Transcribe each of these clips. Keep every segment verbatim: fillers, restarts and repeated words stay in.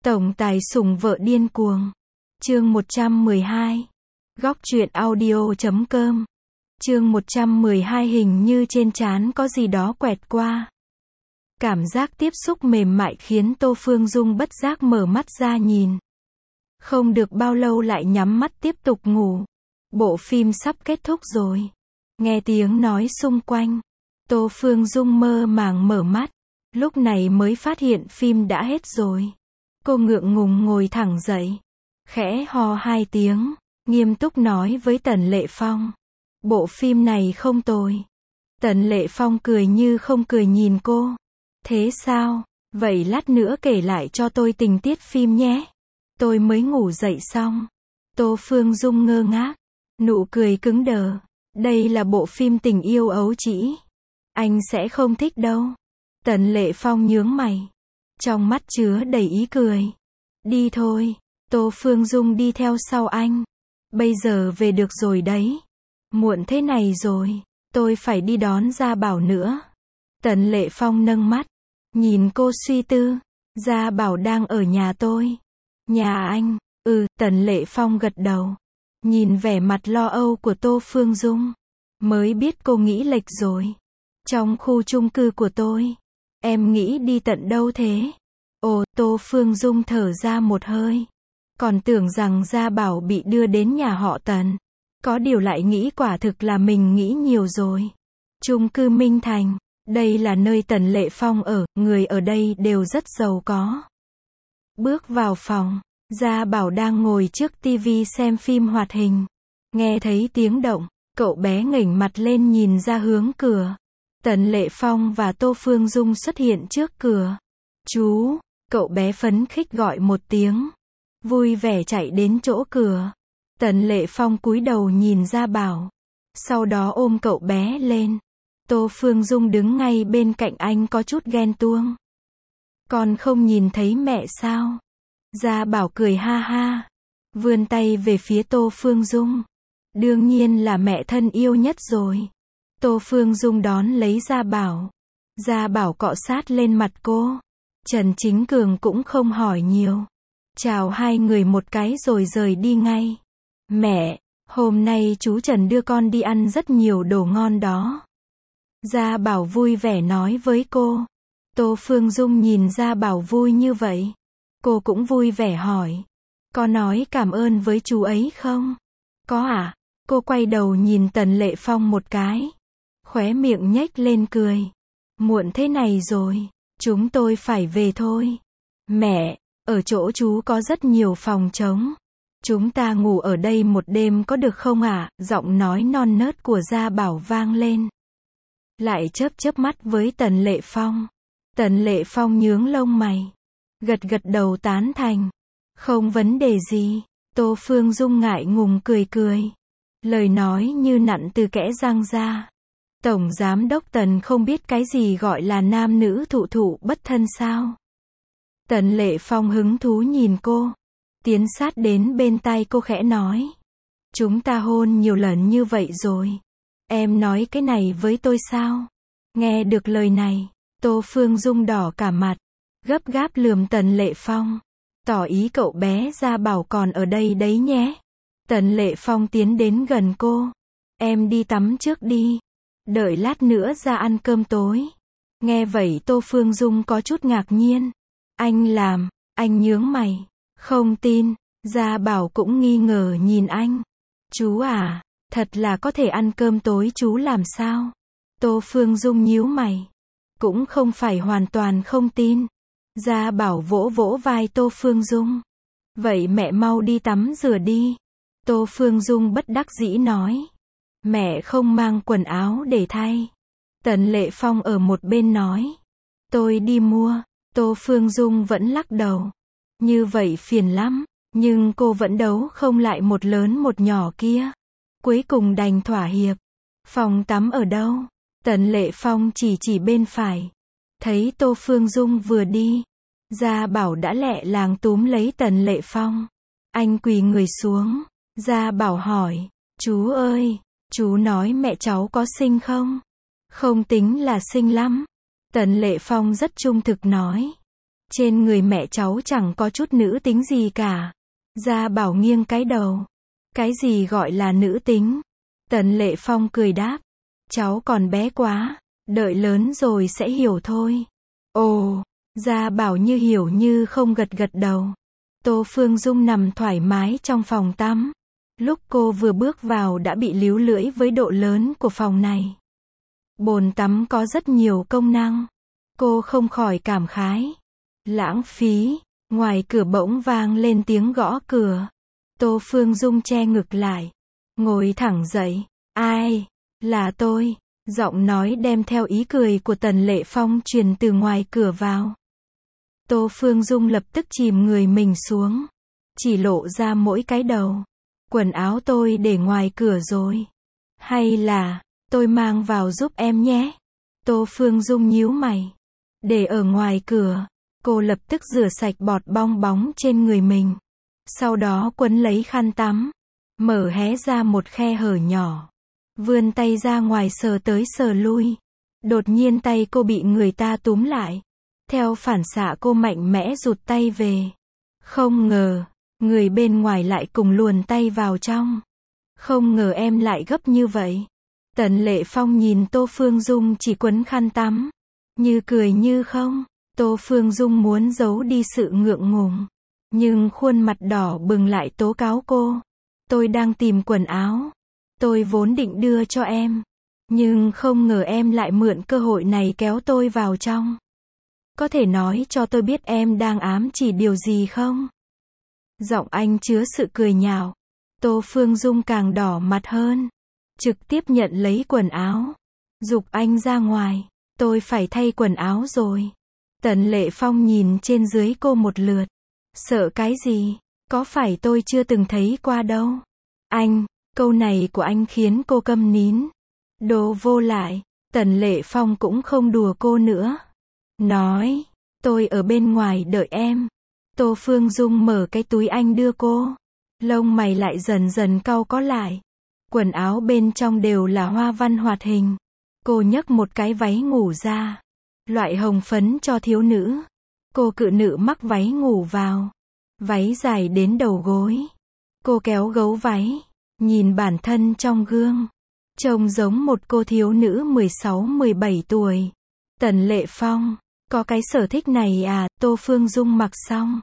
Tổng tài sủng vợ điên cuồng. Chương một trăm mười hai. Góc truyện audio chấm com. Chương một trăm mười hai hình như trên trán có gì đó quẹt qua. Cảm giác tiếp xúc mềm mại khiến Tô Phương Dung bất giác mở mắt ra nhìn. Không được bao lâu lại nhắm mắt tiếp tục ngủ. Bộ phim sắp kết thúc rồi. Nghe tiếng nói xung quanh. Tô Phương Dung mơ màng mở mắt. Lúc này mới phát hiện phim đã hết rồi. Cô ngượng ngùng ngồi thẳng dậy. Khẽ ho hai tiếng. Nghiêm túc nói với Tần Lệ Phong. Bộ phim này không tồi. Tần Lệ Phong cười như không cười nhìn cô. Thế sao? Vậy lát nữa kể lại cho tôi tình tiết phim nhé. Tôi mới ngủ dậy xong. Tô Phương Dung ngơ ngác. Nụ cười cứng đờ. Đây là bộ phim tình yêu ấu trĩ. Anh sẽ không thích đâu. Tần Lệ Phong nhướng mày. Trong mắt chứa đầy ý cười. Đi thôi. Tô Phương Dung đi theo sau anh. Bây giờ về được rồi đấy. Muộn thế này rồi. Tôi phải đi đón Gia Bảo nữa. Tần Lệ Phong nâng mắt. Nhìn cô suy tư. Gia Bảo đang ở nhà tôi. Nhà anh. Ừ, Tần Lệ Phong gật đầu. Nhìn vẻ mặt lo âu của Tô Phương Dung. Mới biết cô nghĩ lệch rồi. Trong khu chung cư của tôi. Em nghĩ đi tận đâu thế? Ồ, Tô Phương Dung thở ra một hơi. Còn tưởng rằng Gia Bảo bị đưa đến nhà họ Tần. Có điều lại nghĩ quả thực là mình nghĩ nhiều rồi. Chung cư Minh Thành. Đây là nơi Tần Lệ Phong ở, người ở đây đều rất giàu có. Bước vào phòng. Gia Bảo đang ngồi trước tivi xem phim hoạt hình. Nghe thấy tiếng động, cậu bé ngẩng mặt lên nhìn ra hướng cửa. Tần Lệ Phong và Tô Phương Dung xuất hiện trước cửa. Chú, cậu bé phấn khích gọi một tiếng. Vui vẻ chạy đến chỗ cửa. Tần Lệ Phong cúi đầu nhìn Gia Bảo. Sau đó ôm cậu bé lên. Tô Phương Dung đứng ngay bên cạnh anh có chút ghen tuông. Con không nhìn thấy mẹ sao? Gia Bảo cười ha ha. Vươn tay về phía Tô Phương Dung. Đương nhiên là mẹ thân yêu nhất rồi. Tô Phương Dung đón lấy Gia Bảo. Gia Bảo cọ sát lên mặt cô. Trần Chính Cường cũng không hỏi nhiều. Chào hai người một cái rồi rời đi ngay. Mẹ, hôm nay chú Trần đưa con đi ăn rất nhiều đồ ngon đó. Gia Bảo vui vẻ nói với cô. Tô Phương Dung nhìn Gia Bảo vui như vậy. Cô cũng vui vẻ hỏi. Có nói cảm ơn với chú ấy không? Có à? Cô quay đầu nhìn Tần Lệ Phong một cái. Khóe miệng nhếch lên cười. Muộn thế này rồi. Chúng tôi phải về thôi. Mẹ, ở chỗ chú có rất nhiều phòng trống. Chúng ta ngủ ở đây một đêm có được không ạ? À? Giọng nói non nớt của Gia Bảo vang lên. Lại chớp chớp mắt với Tần Lệ Phong. Tần Lệ Phong nhướng lông mày. Gật gật đầu tán thành. Không vấn đề gì. Tô Phương Dung ngại ngùng cười cười. Lời nói như nặn từ kẽ răng ra. Tổng giám đốc Tần không biết cái gì gọi là nam nữ thụ thụ bất thân sao? Tần Lệ Phong hứng thú nhìn cô. Tiến sát đến bên tai cô khẽ nói. Chúng ta hôn nhiều lần như vậy rồi. Em nói cái này với tôi sao? Nghe được lời này, Tô Phương Dung đỏ cả mặt. Gấp gáp lườm Tần Lệ Phong. Tỏ ý cậu bé Gia Bảo còn ở đây đấy nhé. Tần Lệ Phong tiến đến gần cô. Em đi tắm trước đi. Đợi lát nữa ra ăn cơm tối. Nghe vậy Tô Phương Dung có chút ngạc nhiên. Anh làm, anh nhướng mày. Không tin, Gia Bảo cũng nghi ngờ nhìn anh. Chú à, thật là có thể ăn cơm tối chú làm sao? Tô Phương Dung nhíu mày. Cũng không phải hoàn toàn không tin. Gia Bảo vỗ vỗ vai Tô Phương Dung. Vậy mẹ mau đi tắm rửa đi. Tô Phương Dung bất đắc dĩ nói. Mẹ không mang quần áo để thay. Tần Lệ Phong ở một bên nói. Tôi đi mua. Tô Phương Dung vẫn lắc đầu. Như vậy phiền lắm. Nhưng cô vẫn đấu không lại một lớn một nhỏ kia. Cuối cùng đành thỏa hiệp. Phòng tắm ở đâu? Tần Lệ Phong chỉ chỉ bên phải. Thấy Tô Phương Dung vừa đi. Gia Bảo đã lẹ làng túm lấy Tần Lệ Phong. Anh quỳ người xuống. Gia Bảo hỏi. Chú ơi, chú nói mẹ cháu có xinh không? Không tính là xinh lắm. Tần Lệ Phong rất trung thực nói. Trên người mẹ cháu chẳng có chút nữ tính gì cả. Gia Bảo nghiêng cái đầu. Cái gì gọi là nữ tính? Tần Lệ Phong cười đáp. Cháu còn bé quá, đợi lớn rồi sẽ hiểu thôi. Ồ, Gia Bảo như hiểu như không gật gật đầu. Tô Phương Dung nằm thoải mái trong phòng tắm. Lúc cô vừa bước vào đã bị líu lưỡi với độ lớn của phòng này. Bồn tắm có rất nhiều công năng. Cô không khỏi cảm khái. Lãng phí. Ngoài cửa bỗng vang lên tiếng gõ cửa. Tô Phương Dung che ngực lại. Ngồi thẳng dậy. Ai? Là tôi. Giọng nói đem theo ý cười của Tần Lệ Phong truyền từ ngoài cửa vào. Tô Phương Dung lập tức chìm người mình xuống. Chỉ lộ ra mỗi cái đầu. Quần áo tôi để ngoài cửa rồi. Hay là, tôi mang vào giúp em nhé. Tô Phương Dung nhíu mày. Để ở ngoài cửa. Cô lập tức rửa sạch bọt bong bóng trên người mình. Sau đó quấn lấy khăn tắm. Mở hé ra một khe hở nhỏ. Vươn tay ra ngoài sờ tới sờ lui. Đột nhiên tay cô bị người ta túm lại. Theo phản xạ cô mạnh mẽ rụt tay về. Không ngờ, người bên ngoài lại cùng luồn tay vào trong. Không ngờ em lại gấp như vậy. Tần Lệ Phong nhìn Tô Phương Dung chỉ quấn khăn tắm. Như cười như không. Tô Phương Dung muốn giấu đi sự ngượng ngùng. Nhưng khuôn mặt đỏ bừng lại tố cáo cô. Tôi đang tìm quần áo. Tôi vốn định đưa cho em. Nhưng không ngờ em lại mượn cơ hội này kéo tôi vào trong. Có thể nói cho tôi biết em đang ám chỉ điều gì không? Giọng anh chứa sự cười nhạo. Tô Phương Dung càng đỏ mặt hơn. Trực tiếp nhận lấy quần áo. Giục anh ra ngoài. Tôi phải thay quần áo rồi. Tần Lệ Phong nhìn trên dưới cô một lượt. Sợ cái gì? Có phải tôi chưa từng thấy qua đâu? Anh, câu này của anh khiến cô câm nín. Đồ vô lại. Tần Lệ Phong cũng không đùa cô nữa. Nói, tôi ở bên ngoài đợi em. Tô Phương Dung mở cái túi anh đưa cô. Lông mày lại dần dần cau có lại. Quần áo bên trong đều là hoa văn hoạt hình. Cô nhấc một cái váy ngủ ra. Loại hồng phấn cho thiếu nữ. Cô cự nữ mắc váy ngủ vào. Váy dài đến đầu gối. Cô kéo gấu váy. Nhìn bản thân trong gương. Trông giống một cô thiếu nữ mười sáu mười bảy tuổi. Tần Lệ Phong. Có cái sở thích này à? Tô Phương Dung mặc xong.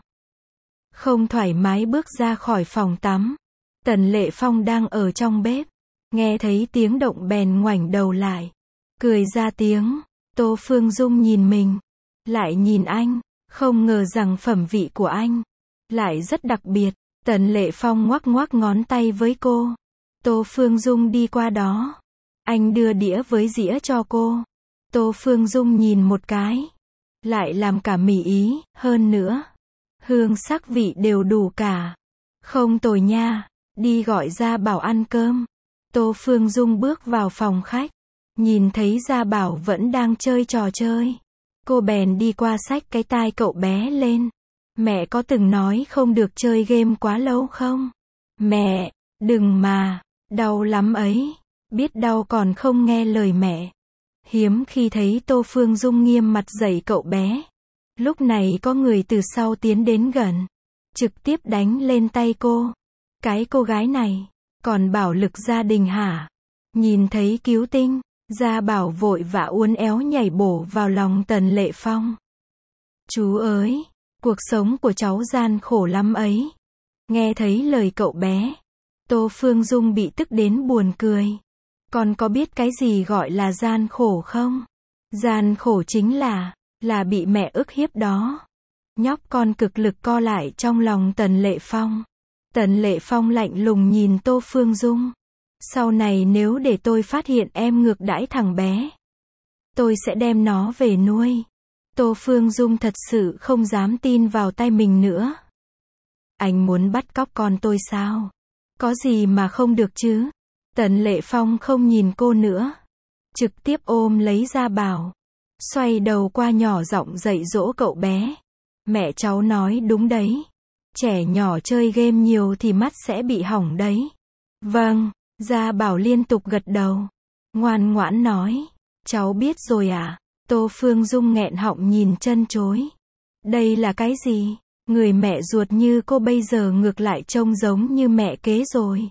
Không thoải mái bước ra khỏi phòng tắm. Tần Lệ Phong đang ở trong bếp. Nghe thấy tiếng động bèn ngoảnh đầu lại. Cười ra tiếng. Tô Phương Dung nhìn mình. Lại nhìn anh. Không ngờ rằng phẩm vị của anh lại rất đặc biệt. Tần Lệ Phong ngoắc ngoắc ngón tay với cô. Tô Phương Dung đi qua đó. Anh đưa đĩa với dĩa cho cô. Tô Phương Dung nhìn một cái. Lại làm cả mì Ý, hơn nữa. Hương sắc vị đều đủ cả. Không tồi nha. Đi gọi Gia Bảo ăn cơm. Tô Phương Dung bước vào phòng khách. Nhìn thấy Gia Bảo vẫn đang chơi trò chơi. Cô bèn đi qua xách cái tai cậu bé lên. Mẹ có từng nói không được chơi game quá lâu không? Mẹ, đừng mà, đau lắm ấy. Biết đau còn không nghe lời mẹ. Hiếm khi thấy Tô Phương Dung nghiêm mặt dạy cậu bé. Lúc này có người từ sau tiến đến gần. Trực tiếp đánh lên tay cô. Cái cô gái này, còn bảo lực gia đình hả? Nhìn thấy cứu tinh, Gia Bảo vội vã uốn éo nhảy bổ vào lòng Tần Lệ Phong. Chú ơi, cuộc sống của cháu gian khổ lắm ấy. Nghe thấy lời cậu bé, Tô Phương Dung bị tức đến buồn cười. Con có biết cái gì gọi là gian khổ không? Gian khổ chính là, là bị mẹ ức hiếp đó. Nhóc con cực lực co lại trong lòng Tần Lệ Phong. Tần Lệ Phong lạnh lùng nhìn Tô Phương Dung. Sau này nếu để tôi phát hiện em ngược đãi thằng bé, tôi sẽ đem nó về nuôi. Tô Phương Dung thật sự không dám tin vào tay mình nữa. Anh muốn bắt cóc con tôi sao? Có gì mà không được chứ? Tần Lệ Phong không nhìn cô nữa. Trực tiếp ôm lấy Gia Bảo. Xoay đầu qua nhỏ giọng dạy dỗ cậu bé. Mẹ cháu nói đúng đấy. Trẻ nhỏ chơi game nhiều thì mắt sẽ bị hỏng đấy. Vâng, Gia Bảo liên tục gật đầu. Ngoan ngoãn nói. Cháu biết rồi à? Tô Phương Dung nghẹn họng nhìn chân chối. Đây là cái gì? Người mẹ ruột như cô bây giờ ngược lại trông giống như mẹ kế rồi.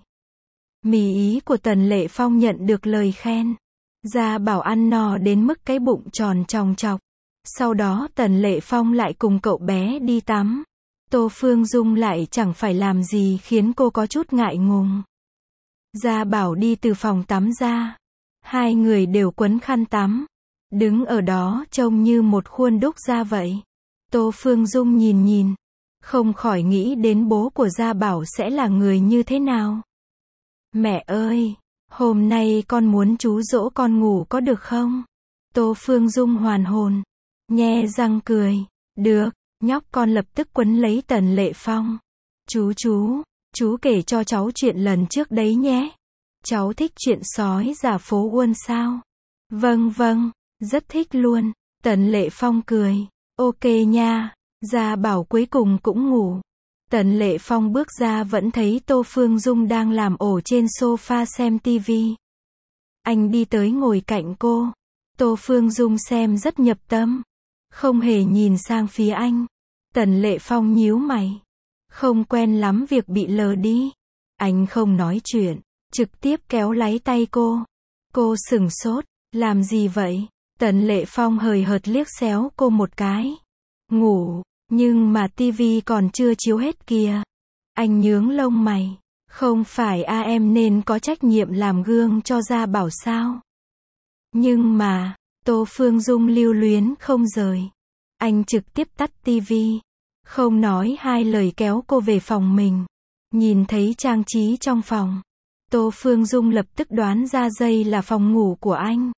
Mì ý của Tần Lệ Phong nhận được lời khen. Gia Bảo ăn no đến mức cái bụng tròn tròng trọc. Sau đó Tần Lệ Phong lại cùng cậu bé đi tắm. Tô Phương Dung lại chẳng phải làm gì khiến cô có chút ngại ngùng. Gia Bảo đi từ phòng tắm ra. Hai người đều quấn khăn tắm. Đứng ở đó trông như một khuôn đúc ra vậy. Tô Phương Dung nhìn nhìn. Không khỏi nghĩ đến bố của Gia Bảo sẽ là người như thế nào. Mẹ ơi, hôm nay con muốn chú dỗ con ngủ có được không? Tô Phương Dung hoàn hồn. Nhe răng cười. Được, nhóc con lập tức quấn lấy Tần Lệ Phong. Chú chú, chú kể cho cháu chuyện lần trước đấy nhé. Cháu thích chuyện sói giả phố Uôn sao? Vâng vâng, rất thích luôn. Tần Lệ Phong cười. Ok nha. Gia Bảo cuối cùng cũng ngủ. Tần Lệ Phong bước ra vẫn thấy Tô Phương Dung đang làm ổ trên sofa xem tivi. Anh đi tới ngồi cạnh cô. Tô Phương Dung xem rất nhập tâm. Không hề nhìn sang phía anh. Tần Lệ Phong nhíu mày. Không quen lắm việc bị lờ đi. Anh không nói chuyện. Trực tiếp kéo lấy tay cô. Cô sửng sốt. Làm gì vậy? Tần Lệ Phong hời hợt liếc xéo cô một cái. Ngủ. Nhưng mà tivi còn chưa chiếu hết kìa. Anh nhướng lông mày. Không phải a em nên có trách nhiệm làm gương cho Gia Bảo sao? Nhưng mà, Tô Phương Dung lưu luyến không rời. Anh trực tiếp tắt tivi. Không nói hai lời kéo cô về phòng mình. Nhìn thấy trang trí trong phòng. Tô Phương Dung lập tức đoán ra đây là phòng ngủ của anh.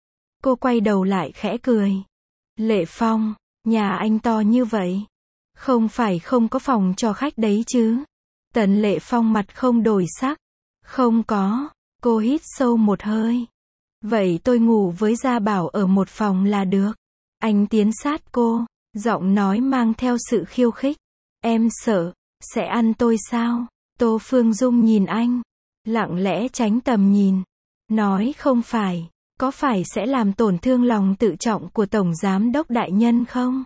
Cô quay đầu lại khẽ cười. Lệ Phong, nhà anh to như vậy. Không phải không có phòng cho khách đấy chứ. Tần Lệ Phong mặt không đổi sắc. Không có. Cô hít sâu một hơi. Vậy tôi ngủ với Gia Bảo ở một phòng là được. Anh tiến sát cô. Giọng nói mang theo sự khiêu khích. Em sợ, sẽ ăn tôi sao? Tô Phương Dung nhìn anh. Lặng lẽ tránh tầm nhìn. Nói không phải. Có phải sẽ làm tổn thương lòng tự trọng của Tổng Giám đốc đại nhân không?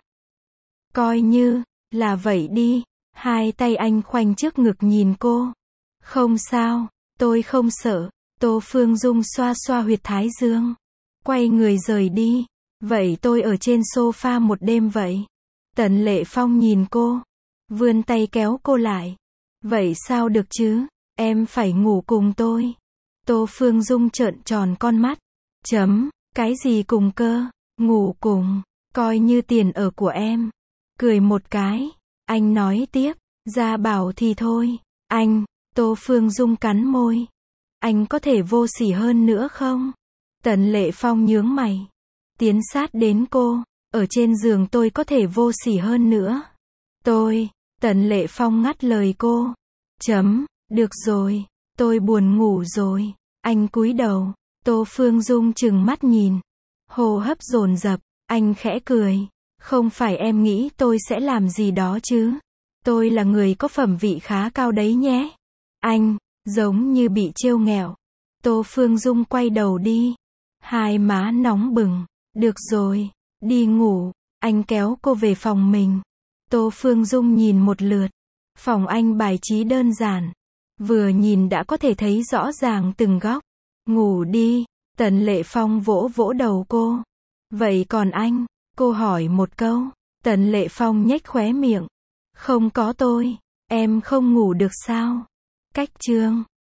Coi như là vậy đi. Hai tay anh khoanh trước ngực nhìn cô. Không sao, tôi không sợ. Tô Phương Dung xoa xoa huyệt thái dương. Quay người rời đi. Vậy tôi ở trên sofa một đêm vậy. Tần Lệ Phong nhìn cô. Vươn tay kéo cô lại. Vậy sao được chứ? Em phải ngủ cùng tôi. Tô Phương Dung trợn tròn con mắt. Chấm, cái gì cùng cơ? Ngủ cùng, coi như tiền ở của em. Cười một cái. Anh nói tiếp. Gia Bảo thì thôi. Anh, Tô Phương Dung cắn môi. Anh có thể vô sỉ hơn nữa không? Tần Lệ Phong nhướng mày. Tiến sát đến cô. Ở trên giường tôi có thể vô sỉ hơn nữa. Tôi, Tần Lệ Phong ngắt lời cô. Chấm, được rồi. Tôi buồn ngủ rồi. Anh cúi đầu. Tô Phương Dung chừng mắt nhìn. Hô hấp dồn dập. Anh khẽ cười. Không phải em nghĩ tôi sẽ làm gì đó chứ. Tôi là người có phẩm vị khá cao đấy nhé. Anh, giống như bị trêu ghẹo. Tô Phương Dung quay đầu đi. Hai má nóng bừng. Được rồi, đi ngủ. Anh kéo cô về phòng mình. Tô Phương Dung nhìn một lượt. Phòng anh bài trí đơn giản. Vừa nhìn đã có thể thấy rõ ràng từng góc. Ngủ đi. Tần Lệ Phong vỗ vỗ đầu cô. Vậy còn anh? Cô hỏi một câu. Tần Lệ Phong nhếch khóe miệng. Không có tôi. Em không ngủ được sao? Cách chương